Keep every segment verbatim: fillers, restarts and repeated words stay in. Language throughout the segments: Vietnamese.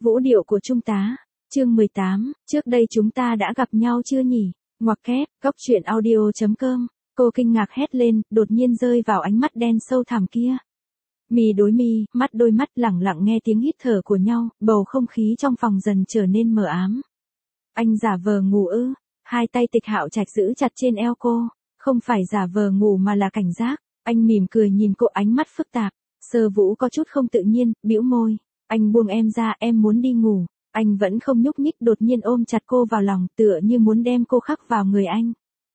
Vũ điệu của trung tá. Chương mười tám, trước đây chúng ta đã gặp nhau chưa nhỉ? Ngoặc kép, góc truyện audio.com. Cô kinh ngạc hét lên, đột nhiên rơi vào ánh mắt đen sâu thẳm kia. Mi đối mi, mắt đôi mắt lẳng lặng nghe tiếng hít thở của nhau, bầu không khí trong phòng dần trở nên mờ ám. Anh giả vờ ngủ ư? Hai tay Tịch Hạo Trạch giữ chặt trên eo cô, không phải giả vờ ngủ mà là cảnh giác. Anh mỉm cười nhìn cô, ánh mắt phức tạp. Sơ Vũ có chút không tự nhiên, bĩu môi. Anh buông em ra, em muốn đi ngủ. Anh vẫn không nhúc nhích, đột nhiên ôm chặt cô vào lòng, tựa như muốn đem cô khắc vào người anh.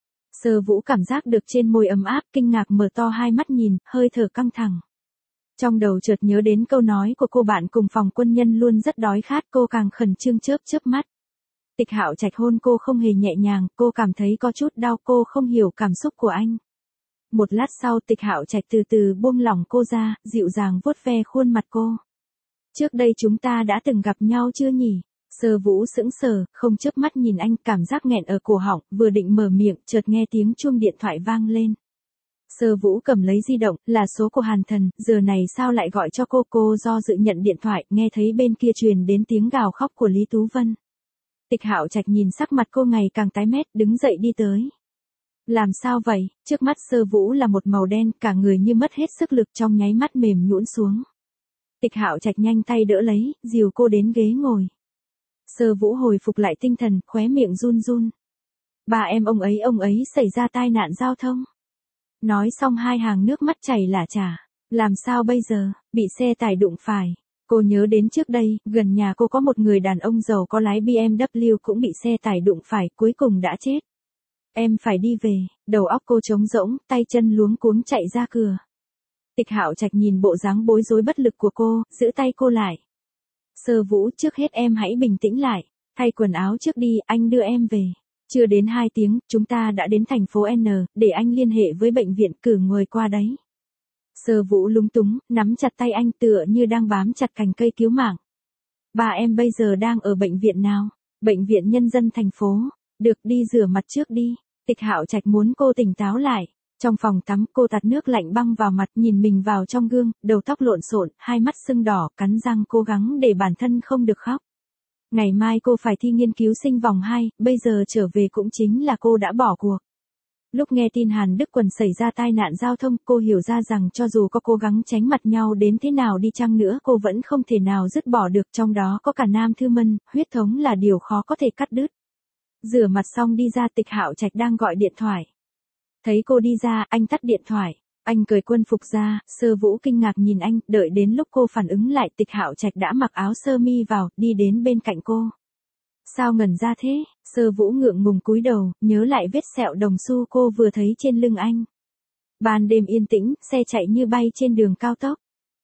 Sơ Vũ cảm giác được trên môi ấm áp, kinh ngạc mở to hai mắt nhìn, hơi thở căng thẳng. Trong đầu chợt nhớ đến câu nói của cô bạn cùng phòng quân nhân luôn rất đói khát, cô càng khẩn trương chớp chớp mắt. Tịch Hạo Trạch hôn cô không hề nhẹ nhàng, cô cảm thấy có chút đau, cô không hiểu cảm xúc của anh. Một lát sau Tịch Hạo Trạch từ từ buông lỏng cô ra, dịu dàng vuốt ve khuôn mặt cô. Trước đây chúng ta đã từng gặp nhau chưa nhỉ? Sơ Vũ sững sờ, không chớp mắt nhìn anh, cảm giác nghẹn ở cổ họng, vừa định mở miệng, chợt nghe tiếng chuông điện thoại vang lên. Sơ Vũ cầm lấy di động, là số của Hàn Thần, giờ này sao lại gọi cho cô? Cô do dự nhận điện thoại, nghe thấy bên kia truyền đến tiếng gào khóc của Lý Tú Vân. Tịch Hạo Trạch nhìn sắc mặt cô ngày càng tái mét, đứng dậy đi tới. Làm sao vậy? Trước mắt Sơ Vũ là một màu đen, cả người như mất hết sức lực, trong nháy mắt mềm nhũn xuống. Tịch Hạo Trạch nhanh tay đỡ lấy, dìu cô đến ghế ngồi. Sơ Vũ hồi phục lại tinh thần, khóe miệng run run. Ba em ông ấy ông ấy xảy ra tai nạn giao thông. Nói xong hai hàng nước mắt chảy lả chả. Làm sao bây giờ? Bị xe tải đụng phải. Cô nhớ đến trước đây, gần nhà cô có một người đàn ông giàu có lái bê em vê cũng bị xe tải đụng phải, cuối cùng đã chết. Em phải đi về. Đầu óc cô trống rỗng, tay chân luống cuống chạy ra cửa. Tịch Hạo Trạch nhìn bộ dáng bối rối bất lực của cô, giữ tay cô lại. Sơ Vũ, trước hết em hãy bình tĩnh lại, thay quần áo trước đi, anh đưa em về. Chưa đến hai tiếng, chúng ta đã đến thành phố N, để anh liên hệ với bệnh viện, cử người qua đấy. Sơ Vũ lúng túng, nắm chặt tay anh tựa như đang bám chặt cành cây cứu mạng. Ba em bây giờ đang ở bệnh viện nào? Bệnh viện Nhân dân thành phố. Được, đi rửa mặt trước đi. Tịch Hạo Trạch muốn cô tỉnh táo lại. Trong phòng tắm, cô tạt nước lạnh băng vào mặt, nhìn mình vào trong gương, đầu tóc lộn xộn, hai mắt sưng đỏ, cắn răng cố gắng để bản thân không được khóc. Ngày mai cô phải thi nghiên cứu sinh vòng hai, bây giờ trở về cũng chính là cô đã bỏ cuộc. Lúc nghe tin Hàn Đức Quần xảy ra tai nạn giao thông, cô hiểu ra rằng cho dù có cố gắng tránh mặt nhau đến thế nào đi chăng nữa, cô vẫn không thể nào dứt bỏ được, trong đó có cả Nam Thư Mân, huyết thống là điều khó có thể cắt đứt. Rửa mặt xong đi ra, Tịch Hạo Trạch đang gọi điện thoại. Thấy cô đi ra, anh tắt điện thoại. Anh cởi quân phục ra, Sơ Vũ kinh ngạc nhìn anh, đợi đến lúc cô phản ứng lại, Tịch Hạo Trạch đã mặc áo sơ mi vào, đi đến bên cạnh cô. Sao ngẩn ra thế? Sơ Vũ ngượng ngùng cúi đầu, nhớ lại vết sẹo đồng xu cô vừa thấy trên lưng anh. Ban đêm yên tĩnh, xe chạy như bay trên đường cao tốc.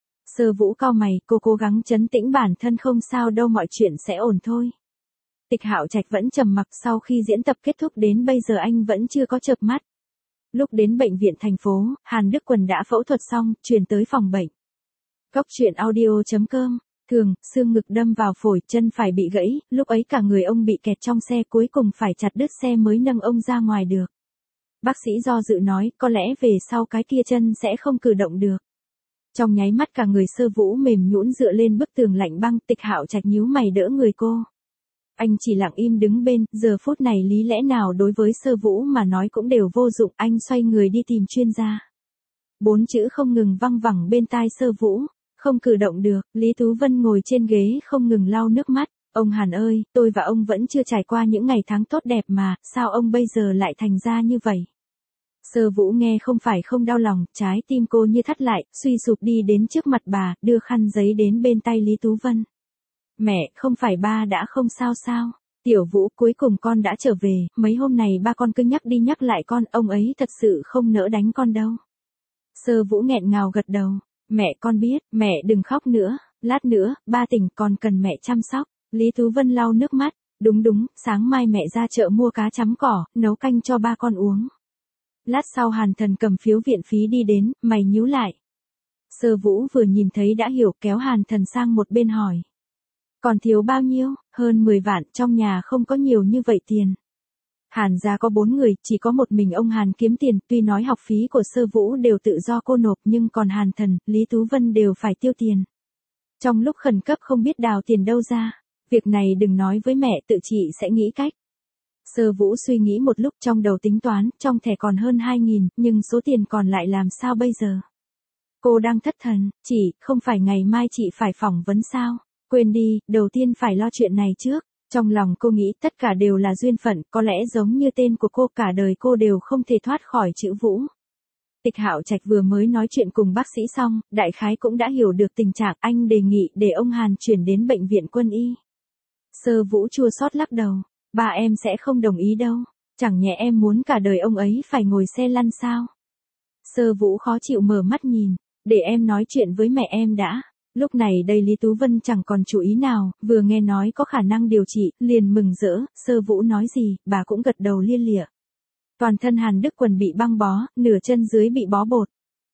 Sơ Vũ cau mày, cô cố gắng trấn tĩnh bản thân, không sao đâu, mọi chuyện sẽ ổn thôi. Tịch Hạo Trạch vẫn trầm mặc, sau khi diễn tập kết thúc đến bây giờ anh vẫn chưa có chợp mắt. Lúc đến bệnh viện thành phố, Hàn Đức Quần đã phẫu thuật xong, chuyển tới phòng bệnh. Góc truyện audio.com. Thường, xương ngực đâm vào phổi, chân phải bị gãy, lúc ấy cả người ông bị kẹt trong xe, cuối cùng phải chặt đứt xe mới nâng ông ra ngoài được. Bác sĩ do dự nói, có lẽ về sau cái kia chân sẽ không cử động được. Trong nháy mắt cả người Sơ Vũ mềm nhũn dựa lên bức tường lạnh băng. Tịch Hạo Trạch nhíu mày đỡ người cô. Anh chỉ lặng im đứng bên, giờ phút này lý lẽ nào đối với Sơ Vũ mà nói cũng đều vô dụng, anh xoay người đi tìm chuyên gia. Bốn chữ không ngừng văng vẳng bên tai Sơ Vũ, không cử động được. Lý Tú Vân ngồi trên ghế không ngừng lau nước mắt. Ông Hàn ơi, tôi và ông vẫn chưa trải qua những ngày tháng tốt đẹp mà, sao ông bây giờ lại thành ra như vậy? Sơ Vũ nghe không phải không đau lòng, trái tim cô như thắt lại, suy sụp đi đến trước mặt bà, đưa khăn giấy đến bên tay Lý Tú Vân. Mẹ, không phải ba đã không sao sao? Tiểu Vũ, cuối cùng con đã trở về, mấy hôm này ba con cứ nhắc đi nhắc lại con, ông ấy thật sự không nỡ đánh con đâu. Sơ Vũ nghẹn ngào gật đầu. Mẹ con biết, mẹ đừng khóc nữa, lát nữa, ba tỉnh còn cần mẹ chăm sóc. Lý Tú Vân lau nước mắt. Đúng đúng, sáng mai mẹ ra chợ mua cá chấm cỏ, nấu canh cho ba con uống. Lát sau Hàn Thần cầm phiếu viện phí đi đến, mày nhíu lại. Sơ Vũ vừa nhìn thấy đã hiểu, kéo Hàn Thần sang một bên hỏi. Còn thiếu bao nhiêu? Hơn mười vạn, trong nhà không có nhiều như vậy tiền. Hàn gia có bốn người, chỉ có một mình ông Hàn kiếm tiền, tuy nói học phí của Sơ Vũ đều tự do cô nộp nhưng còn Hàn Thần, Lý Tú Vân đều phải tiêu tiền. Trong lúc khẩn cấp không biết đào tiền đâu ra. Việc này đừng nói với mẹ, tự chị sẽ nghĩ cách. Sơ Vũ suy nghĩ một lúc trong đầu tính toán, trong thẻ còn hơn hai nghìn, nhưng số tiền còn lại làm sao bây giờ? Cô đang thất thần, chị, không phải ngày mai chị phải phỏng vấn sao? Quên đi, đầu tiên phải lo chuyện này trước. Trong lòng cô nghĩ tất cả đều là duyên phận, có lẽ giống như tên của cô cả đời cô đều không thể thoát khỏi chữ Vũ. Tịch Hạo Trạch vừa mới nói chuyện cùng bác sĩ xong, đại khái cũng đã hiểu được tình trạng, anh đề nghị để ông Hàn chuyển đến bệnh viện quân y. Sơ Vũ chua xót lắc đầu, ba em sẽ không đồng ý đâu, chẳng nhẽ em muốn cả đời ông ấy phải ngồi xe lăn sao? Sơ Vũ khó chịu mở mắt nhìn, để em nói chuyện với mẹ em đã. Lúc này đây Lý Tú Vân chẳng còn chú ý nào, vừa nghe nói có khả năng điều trị, liền mừng rỡ, Sơ Vũ nói gì, bà cũng gật đầu lia lịa. Toàn thân Hàn Đức Quần bị băng bó, nửa chân dưới bị bó bột.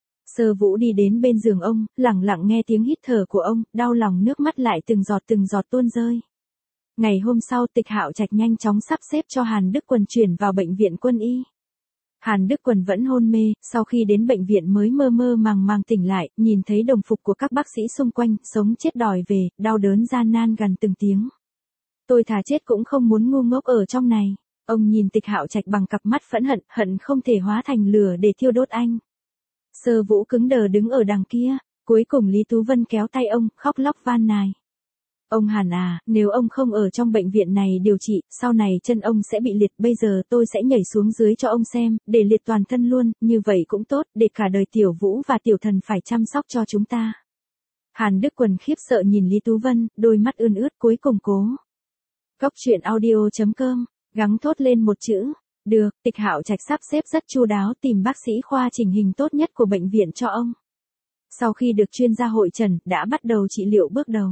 Sơ Vũ đi đến bên giường ông, lặng lặng nghe tiếng hít thở của ông, đau lòng nước mắt lại từng giọt từng giọt tuôn rơi. Ngày hôm sau Tịch Hạo Trạch nhanh chóng sắp xếp cho Hàn Đức Quần chuyển vào bệnh viện quân y. Hàn Đức Quần vẫn hôn mê, sau khi đến bệnh viện mới mơ mơ màng màng tỉnh lại, nhìn thấy đồng phục của các bác sĩ xung quanh, sống chết đòi về, đau đớn gian nan gần từng tiếng. Tôi thà chết cũng không muốn ngu ngốc ở trong này. Ông nhìn Tịch Hạo Trạch bằng cặp mắt phẫn hận, hận không thể hóa thành lửa để thiêu đốt anh. Sơ Vũ cứng đờ đứng ở đằng kia, cuối cùng Lý Tú Vân kéo tay ông, khóc lóc van nài. Ông Hàn à, nếu ông không ở trong bệnh viện này điều trị, sau này chân ông sẽ bị liệt, bây giờ tôi sẽ nhảy xuống dưới cho ông xem, để liệt toàn thân luôn, như vậy cũng tốt, để cả đời Tiểu Vũ và Tiểu Thần phải chăm sóc cho chúng ta. Hàn Đức Quần khiếp sợ nhìn Lý Tú Vân, đôi mắt ươn ướt cuối cùng cố. Góc truyện audio chấm com, gắng thốt lên một chữ, được, Tịch Hạo Trạch sắp xếp rất chu đáo tìm bác sĩ khoa chỉnh hình tốt nhất của bệnh viện cho ông. Sau khi được chuyên gia hội trần, đã bắt đầu trị liệu bước đầu.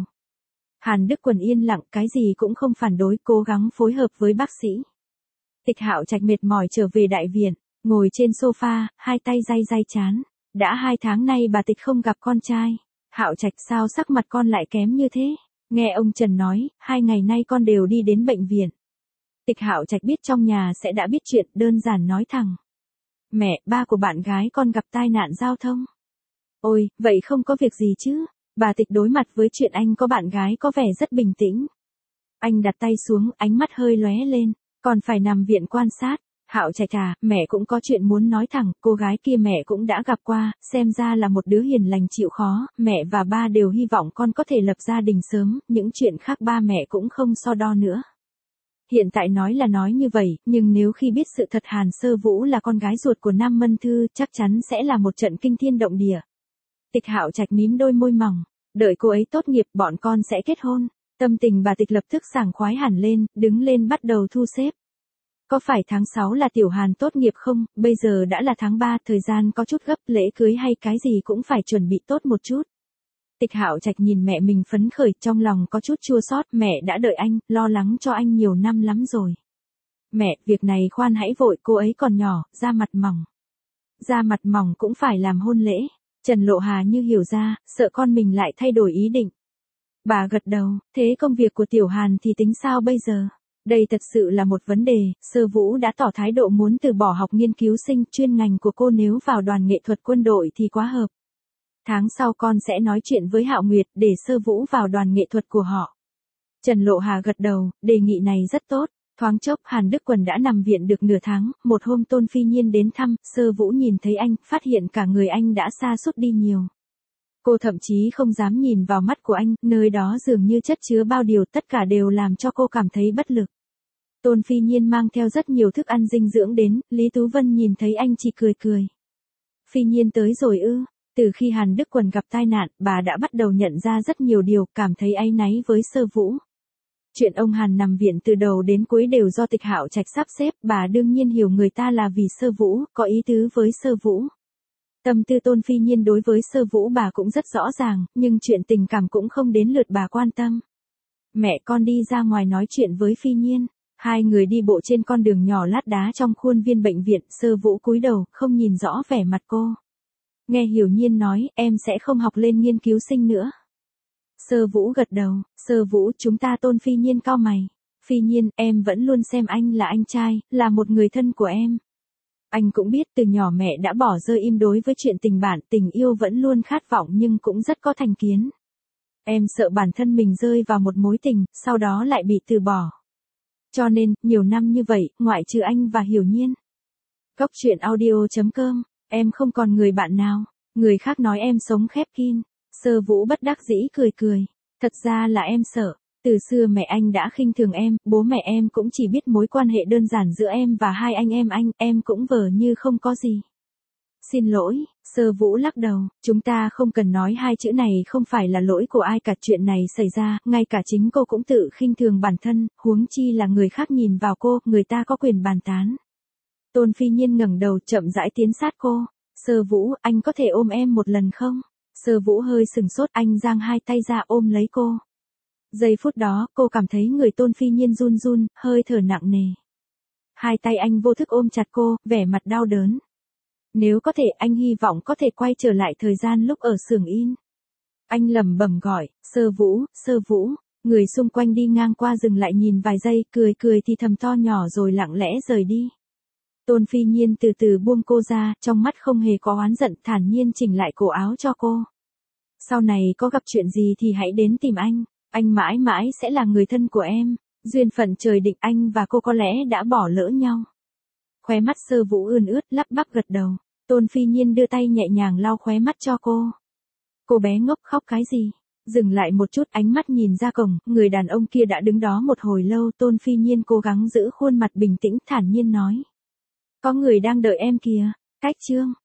Hàn Đức Quần yên lặng, cái gì cũng không phản đối, cố gắng phối hợp với bác sĩ. Tịch Hạo Trạch mệt mỏi trở về đại viện, ngồi trên sofa, hai tay day day chán. Đã hai tháng nay bà Tịch không gặp con trai. Hạo Trạch sao sắc mặt con lại kém như thế? Nghe ông Trần nói, hai ngày nay con đều đi đến bệnh viện. Tịch Hạo Trạch biết trong nhà sẽ đã biết chuyện, đơn giản nói thẳng. Mẹ, ba của bạn gái con gặp tai nạn giao thông. Ôi, vậy không có việc gì chứ? Bà Tịch đối mặt với chuyện anh có bạn gái có vẻ rất bình tĩnh. Anh đặt tay xuống, ánh mắt hơi lóe lên, còn phải nằm viện quan sát. Hạo Trạch à, mẹ cũng có chuyện muốn nói thẳng, cô gái kia mẹ cũng đã gặp qua, xem ra là một đứa hiền lành chịu khó, mẹ và ba đều hy vọng con có thể lập gia đình sớm, những chuyện khác ba mẹ cũng không so đo nữa. Hiện tại nói là nói như vậy, nhưng nếu khi biết sự thật Hàn Sơ Vũ là con gái ruột của Nam Mân Thư, chắc chắn sẽ là một trận kinh thiên động địa. Tịch Hạo Trạch mím đôi môi mỏng, đợi cô ấy tốt nghiệp bọn con sẽ kết hôn. Tâm tình bà Tịch lập tức sảng khoái hẳn lên, đứng lên bắt đầu thu xếp. Có phải tháng sáu là Tiểu Hàn tốt nghiệp không? Bây giờ đã là tháng ba, thời gian có chút gấp, lễ cưới hay cái gì cũng phải chuẩn bị tốt một chút. Tịch Hạo Trạch nhìn mẹ mình phấn khởi, trong lòng có chút chua xót, mẹ đã đợi anh, lo lắng cho anh nhiều năm lắm rồi. Mẹ, việc này khoan hãy vội, cô ấy còn nhỏ, da mặt mỏng. Da mặt mỏng cũng phải làm hôn lễ. Trần Lộ Hà như hiểu ra, sợ con mình lại thay đổi ý định. Bà gật đầu, thế công việc của Tiểu Hàn thì tính sao bây giờ? Đây thật sự là một vấn đề, Sơ Vũ đã tỏ thái độ muốn từ bỏ học nghiên cứu sinh, chuyên ngành của cô nếu vào đoàn nghệ thuật quân đội thì quá hợp. Tháng sau con sẽ nói chuyện với Hạo Nguyệt để Sơ Vũ vào đoàn nghệ thuật của họ. Trần Lộ Hà gật đầu, đề nghị này rất tốt. Thoáng chốc Hàn Đức Quần đã nằm viện được nửa tháng, một hôm Tôn Phi Nhiên đến thăm, Sơ Vũ nhìn thấy anh, phát hiện cả người anh đã sa sút đi nhiều. Cô thậm chí không dám nhìn vào mắt của anh, nơi đó dường như chất chứa bao điều, tất cả đều làm cho cô cảm thấy bất lực. Tôn Phi Nhiên mang theo rất nhiều thức ăn dinh dưỡng đến, Lý Tú Vân nhìn thấy anh chỉ cười cười. Phi Nhiên tới rồi ư? Từ khi Hàn Đức Quần gặp tai nạn, bà đã bắt đầu nhận ra rất nhiều điều, cảm thấy áy náy với Sơ Vũ. Chuyện ông Hàn nằm viện từ đầu đến cuối đều do Tịch Hạo Trạch sắp xếp, bà đương nhiên hiểu người ta là vì Sơ Vũ, có ý tứ với Sơ Vũ. Tâm tư Tôn Phi Nhiên đối với Sơ Vũ bà cũng rất rõ ràng, nhưng chuyện tình cảm cũng không đến lượt bà quan tâm. Mẹ con đi ra ngoài nói chuyện với Phi Nhiên, hai người đi bộ trên con đường nhỏ lát đá trong khuôn viên bệnh viện, Sơ Vũ cúi đầu, không nhìn rõ vẻ mặt cô. Nghe Hiểu Nhiên nói, em sẽ không học lên nghiên cứu sinh nữa. Sơ Vũ gật đầu, Sơ Vũ chúng ta Tôn Phi Nhiên cau mày. Phi Nhiên, em vẫn luôn xem anh là anh trai, là một người thân của em. Anh cũng biết từ nhỏ mẹ đã bỏ rơi im đối với chuyện tình bạn, tình yêu vẫn luôn khát vọng nhưng cũng rất có thành kiến. Em sợ bản thân mình rơi vào một mối tình, sau đó lại bị từ bỏ. Cho nên, nhiều năm như vậy, ngoại trừ anh và Hiểu Nhiên. Cốc truyện audio chấm com, em không còn người bạn nào. Người khác nói em sống khép kín. Sơ Vũ bất đắc dĩ cười cười. Thật ra là em sợ. Từ xưa mẹ anh đã khinh thường em, bố mẹ em cũng chỉ biết mối quan hệ đơn giản giữa em và hai anh em anh, em cũng vờ như không có gì. Xin lỗi, Sơ Vũ lắc đầu, chúng ta không cần nói hai chữ này, không phải là lỗi của ai cả, chuyện này xảy ra, ngay cả chính cô cũng tự khinh thường bản thân, huống chi là người khác nhìn vào cô, người ta có quyền bàn tán. Tôn Phi Nhiên ngẩng đầu chậm rãi tiến sát cô. Sơ Vũ, anh có thể ôm em một lần không? Sơ Vũ hơi sừng sốt, anh giang hai tay ra ôm lấy cô. Giây phút đó, cô cảm thấy người Tôn Phi Nhiên run run, hơi thở nặng nề. Hai tay anh vô thức ôm chặt cô, vẻ mặt đau đớn. Nếu có thể, anh hy vọng có thể quay trở lại thời gian lúc ở xưởng in. Anh lẩm bẩm gọi, Sơ Vũ, Sơ Vũ. Người xung quanh đi ngang qua dừng lại nhìn vài giây, cười cười thì thầm to nhỏ rồi lặng lẽ rời đi. Tôn Phi Nhiên từ từ buông cô ra, trong mắt không hề có oán giận, thản nhiên chỉnh lại cổ áo cho cô. Sau này có gặp chuyện gì thì hãy đến tìm anh, anh mãi mãi sẽ là người thân của em. Duyên phận trời định, anh và cô có lẽ đã bỏ lỡ nhau. Khóe mắt Sơ Vũ ươn ướt, lắp bắp gật đầu. Tôn Phi Nhiên đưa tay nhẹ nhàng lau khóe mắt cho cô. Cô bé ngốc khóc cái gì? Dừng lại một chút, ánh mắt nhìn ra cổng, người đàn ông kia đã đứng đó một hồi lâu. Tôn Phi Nhiên cố gắng giữ khuôn mặt bình tĩnh, thản nhiên nói. Có người đang đợi em kìa. Cách chương.